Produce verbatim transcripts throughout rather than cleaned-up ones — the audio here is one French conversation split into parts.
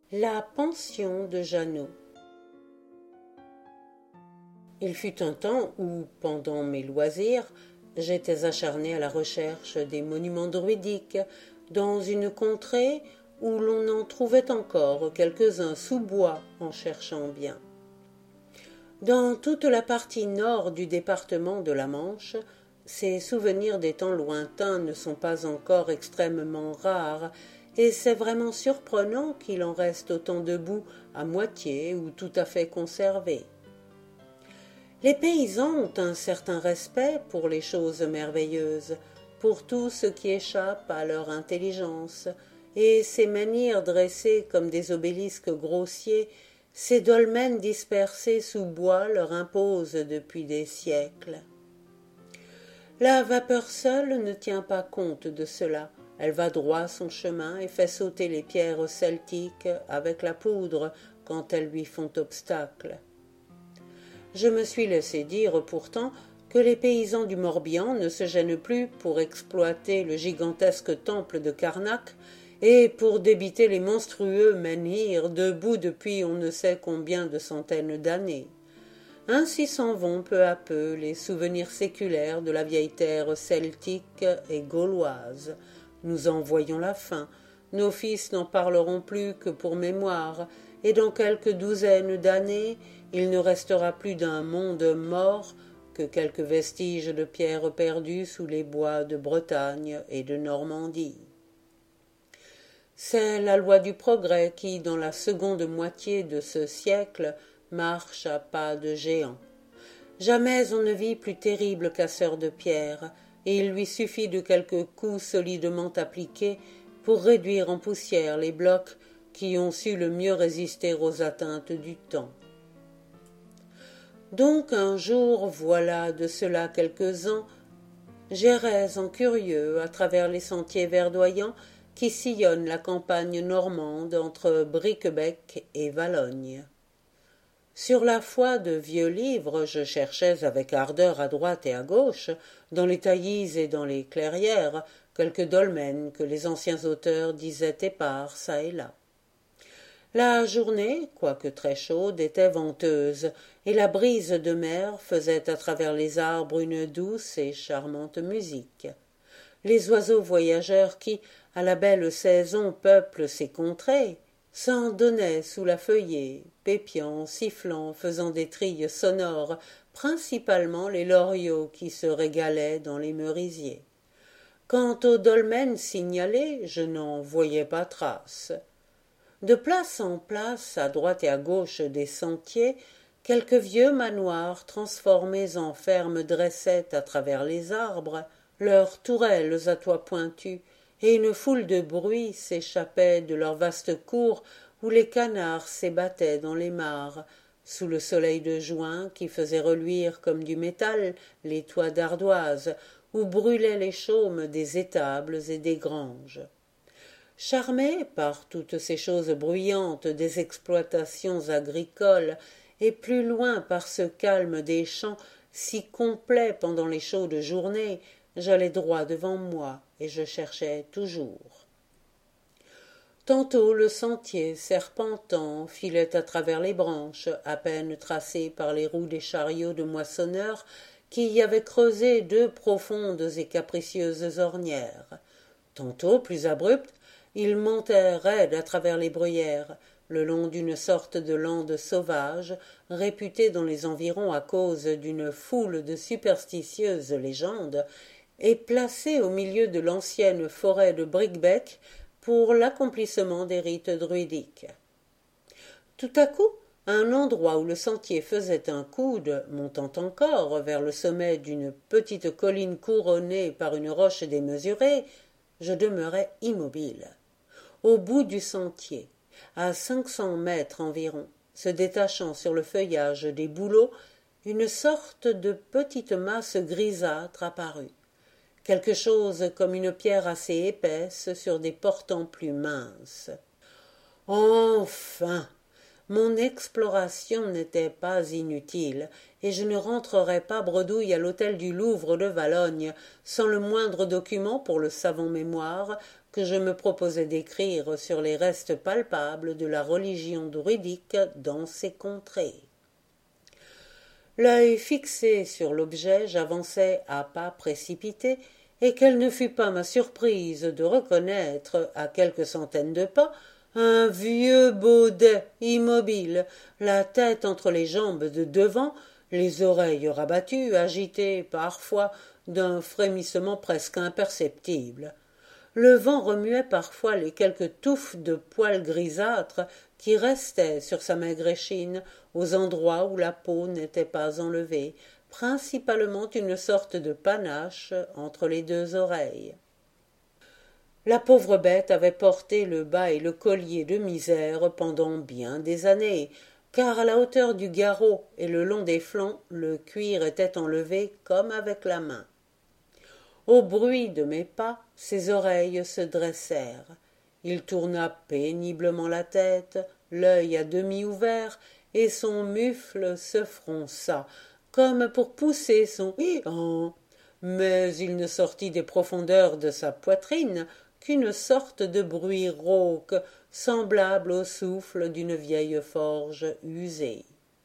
La pension de Jeannot. Il fut un temps où, pendant mes loisirs, j'étais acharné à la recherche des monuments druidiques dans une contrée où l'on en trouvait encore quelques-uns sous bois en cherchant bien. Dans toute la partie nord du département de la Manche, ces souvenirs des temps lointains ne sont pas encore extrêmement rares, et c'est vraiment surprenant qu'il en reste autant debout à moitié ou tout à fait conservés. Les paysans ont un certain respect pour les choses merveilleuses, pour tout ce qui échappe à leur intelligence, et ces menhirs dressés comme des obélisques grossiers, ces dolmens dispersés sous bois leur imposent depuis des siècles. La vapeur seule ne tient pas compte de cela. Elle va droit son chemin et fait sauter les pierres celtiques avec la poudre quand elles lui font obstacle. Je me suis laissé dire pourtant que les paysans du Morbihan ne se gênent plus pour exploiter le gigantesque temple de Karnak et pour débiter les monstrueux menhirs debout depuis on ne sait combien de centaines d'années. Ainsi s'en vont peu à peu les souvenirs séculaires de la vieille terre celtique et gauloise. Nous en voyons la fin, nos fils n'en parleront plus que pour mémoire, et dans quelques douzaines d'années, il ne restera plus d'un monde mort que quelques vestiges de pierres perdues sous les bois de Bretagne et de Normandie. C'est la loi du progrès qui, dans la seconde moitié de ce siècle, marche à pas de géant. Jamais on ne vit plus terrible casseur de pierre, et il lui suffit de quelques coups solidement appliqués pour réduire en poussière les blocs qui ont su le mieux résister aux atteintes du temps. Donc un jour, voilà de cela quelques ans, j'errais en curieux à travers les sentiers verdoyants qui sillonnent la campagne normande entre Briquebec et Valognes. Sur la foi de vieux livres, je cherchais avec ardeur à droite et à gauche, dans les taillis et dans les clairières, quelques dolmens que les anciens auteurs disaient épars çà et là. La journée, quoique très chaude, était venteuse, et la brise de mer faisait à travers les arbres une douce et charmante musique. Les oiseaux voyageurs qui, à la belle saison, peuplent ces contrées, s'en donnaient sous la feuillée, pépiant, sifflant, faisant des trilles sonores, principalement les loriots qui se régalaient dans les merisiers. Quant aux dolmens signalés, je n'en voyais pas trace. De place en place, à droite et à gauche des sentiers, quelques vieux manoirs transformés en fermes dressaient à travers les arbres, leurs tourelles à toit pointu, et une foule de bruits s'échappait de leurs vastes cours où les canards s'ébattaient dans les mares, sous le soleil de juin qui faisait reluire comme du métal les toits d'ardoise, où brûlaient les chaumes des étables et des granges. Charmé par toutes ces choses bruyantes des exploitations agricoles, et plus loin par ce calme des champs si complet pendant les chaudes journées, j'allais droit devant moi, et je cherchais toujours. Tantôt le sentier serpentant filait à travers les branches, à peine tracées par les roues des chariots de moissonneurs qui y avaient creusé deux profondes et capricieuses ornières. Tantôt, plus abrupt, il montait raide à travers les bruyères, le long d'une sorte de lande sauvage, réputée dans les environs à cause d'une foule de superstitieuses légendes, et placée au milieu de l'ancienne forêt de Briquebec pour l'accomplissement des rites druidiques. Tout à coup, à un endroit où le sentier faisait un coude, montant encore vers le sommet d'une petite colline couronnée par une roche démesurée, je demeurai immobile. Au bout du sentier, à cinq cents mètres environ, se détachant sur le feuillage des bouleaux, une sorte de petite masse grisâtre apparut. Quelque chose comme une pierre assez épaisse sur des portants plus minces. Enfin! Mon exploration n'était pas inutile, et je ne rentrerai pas bredouille à l'hôtel du Louvre de Valognes sans le moindre document pour le savant mémoire que je me proposais d'écrire sur les restes palpables de la religion druidique dans ces contrées. L'œil fixé sur l'objet, j'avançai à pas précipités, et quelle ne fut pas ma surprise de reconnaître, à quelques centaines de pas, un vieux baudet immobile, la tête entre les jambes de devant, les oreilles rabattues, agitées parfois d'un frémissement presque imperceptible. Le vent remuait parfois les quelques touffes de poils grisâtres qui restaient sur sa maigre échine aux endroits où la peau n'était pas enlevée, principalement une sorte de panache entre les deux oreilles. La pauvre bête avait porté le bas et le collier de misère pendant bien des années, car à la hauteur du garrot et le long des flancs, le cuir était enlevé comme avec la main. Au bruit de mes pas, ses oreilles se dressèrent. Il tourna péniblement la tête, l'œil à demi ouvert, et son mufle se fronça, comme pour pousser son « hi-han », mais il ne sortit des profondeurs de sa poitrine qu'une sorte de bruit rauque, semblable au souffle d'une vieille forge usée.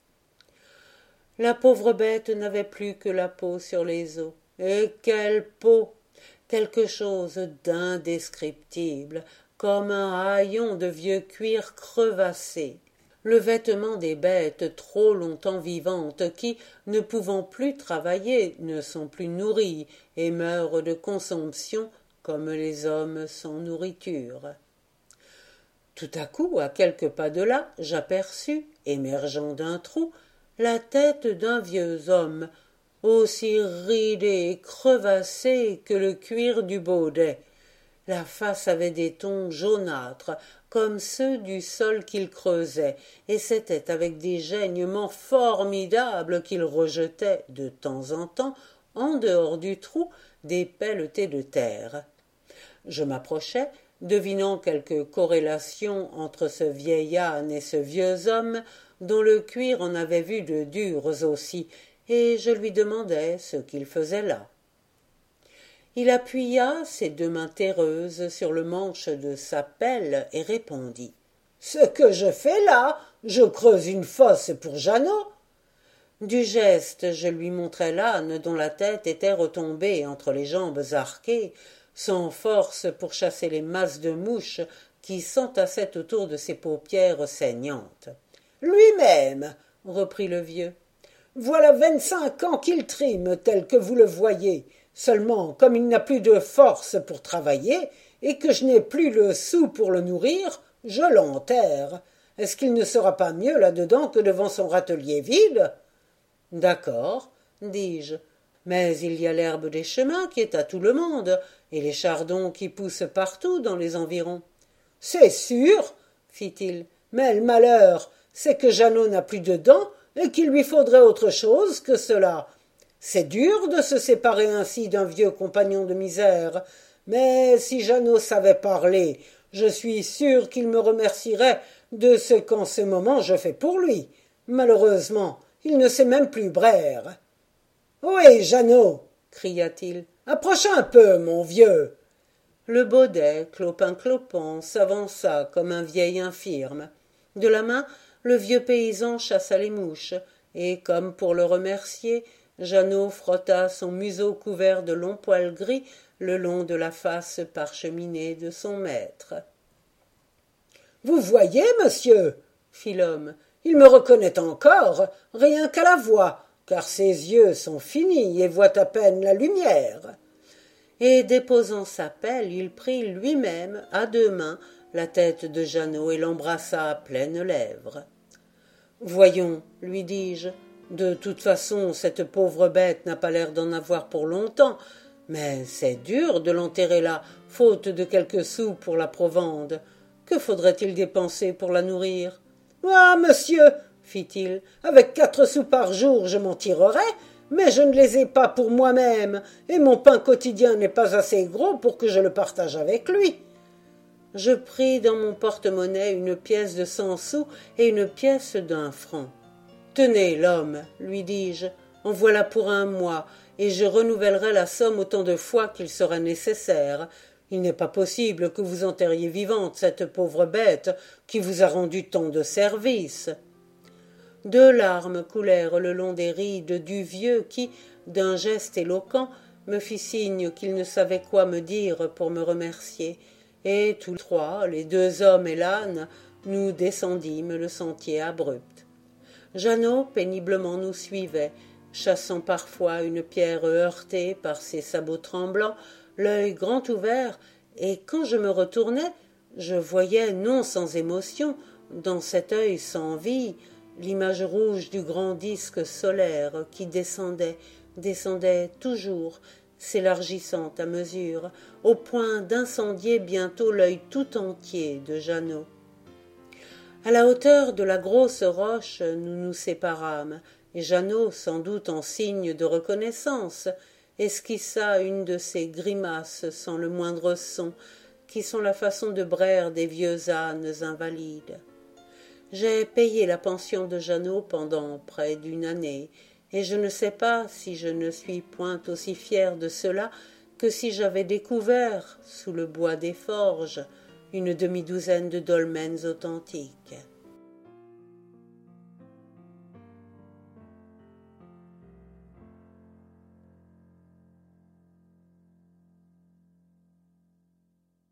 La pauvre bête n'avait plus que la peau sur les os. Et quelle peau! Quelque chose d'indescriptible, comme un haillon de vieux cuir crevassé. Le vêtement des bêtes trop longtemps vivantes qui, ne pouvant plus travailler, ne sont plus nourries et meurent de consomption comme les hommes sans nourriture. Tout à coup, à quelques pas de là, j'aperçus, émergeant d'un trou, la tête d'un vieux homme, aussi ridé et crevassé que le cuir du baudet. La face avait des tons jaunâtres, comme ceux du sol qu'il creusait, et c'était avec des geignements formidables qu'il rejetait, de temps en temps, en dehors du trou, des pelletées de terre. Je m'approchai, devinant quelque corrélation entre ce vieil âne et ce vieux homme, dont le cuir en avait vu de durs aussi, et je lui demandai ce qu'il faisait là. Il appuya ses deux mains terreuses sur le manche de sa pelle et répondit. « Ce que je fais là, je creuse une fosse pour Jeannot. » Du geste, je lui montrai l'âne dont la tête était retombée entre les jambes arquées, sans force pour chasser les masses de mouches qui s'entassaient autour de ses paupières saignantes. « Lui-même, » reprit le vieux. « Voilà vingt-cinq ans qu'il trime tel que vous le voyez. Seulement, comme il n'a plus de force pour travailler, et que je n'ai plus le sou pour le nourrir, je l'enterre. Est-ce qu'il ne sera pas mieux là-dedans que devant son râtelier vide ?»« D'accord, dis-je, mais il y a l'herbe des chemins qui est à tout le monde, et les chardons qui poussent partout dans les environs. »« C'est sûr, fit-il, mais le malheur, c'est que Jeannot n'a plus de dents, et qu'il lui faudrait autre chose que cela. C'est dur de se séparer ainsi d'un vieux compagnon de misère, mais si Jeannot savait parler, je suis sûr qu'il me remercierait de ce qu'en ce moment je fais pour lui. Malheureusement, il ne sait même plus braire. « Oui, Jeannot !» cria-t-il. « Approche un peu, mon vieux !» Le baudet, clopin-clopant, s'avança comme un vieil infirme. De la main, le vieux paysan chassa les mouches, et, comme pour le remercier, Jeannot frotta son museau couvert de longs poils gris le long de la face parcheminée de son maître. « Vous voyez, monsieur, fit l'homme, il me reconnaît encore, rien qu'à la voix, car ses yeux sont finis et voient à peine la lumière. » Et déposant sa pelle, il prit lui-même, à deux mains, la tête de Jeannot et l'embrassa à pleines lèvres. « Voyons, lui dis-je, de toute façon, cette pauvre bête n'a pas l'air d'en avoir pour longtemps, mais c'est dur de l'enterrer là, faute de quelques sous pour la provende. Que faudrait-il dépenser pour la nourrir ? »« Ah, monsieur, fit-il, avec quatre sous par jour, je m'en tirerais, mais je ne les ai pas pour moi-même, et mon pain quotidien n'est pas assez gros pour que je le partage avec lui. » Je pris dans mon porte-monnaie une pièce de cent sous et une pièce d'un franc. Tenez, l'homme, lui dis-je, en voilà pour un mois, et je renouvellerai la somme autant de fois qu'il sera nécessaire. Il n'est pas possible que vous enterriez vivante cette pauvre bête qui vous a rendu tant de services. » Deux larmes coulèrent le long des rides du vieux qui, d'un geste éloquent, me fit signe qu'il ne savait quoi me dire pour me remercier, et tous trois, les deux hommes et l'âne, nous descendîmes le sentier abrupt. Jeannot péniblement nous suivait, chassant parfois une pierre heurtée par ses sabots tremblants, l'œil grand ouvert, et quand je me retournais, je voyais, non sans émotion, dans cet œil sans vie, l'image rouge du grand disque solaire qui descendait, descendait toujours, s'élargissant à mesure, au point d'incendier bientôt l'œil tout entier de Jeannot. À la hauteur de la grosse roche, nous nous séparâmes, et Jeannot, sans doute en signe de reconnaissance, esquissa une de ces grimaces sans le moindre son, qui sont la façon de braire des vieux ânes invalides. J'ai payé la pension de Jeannot pendant près d'une année, et je ne sais pas si je ne suis point aussi fière de cela que si j'avais découvert, sous le bois des forges, une demi-douzaine de dolmens authentiques.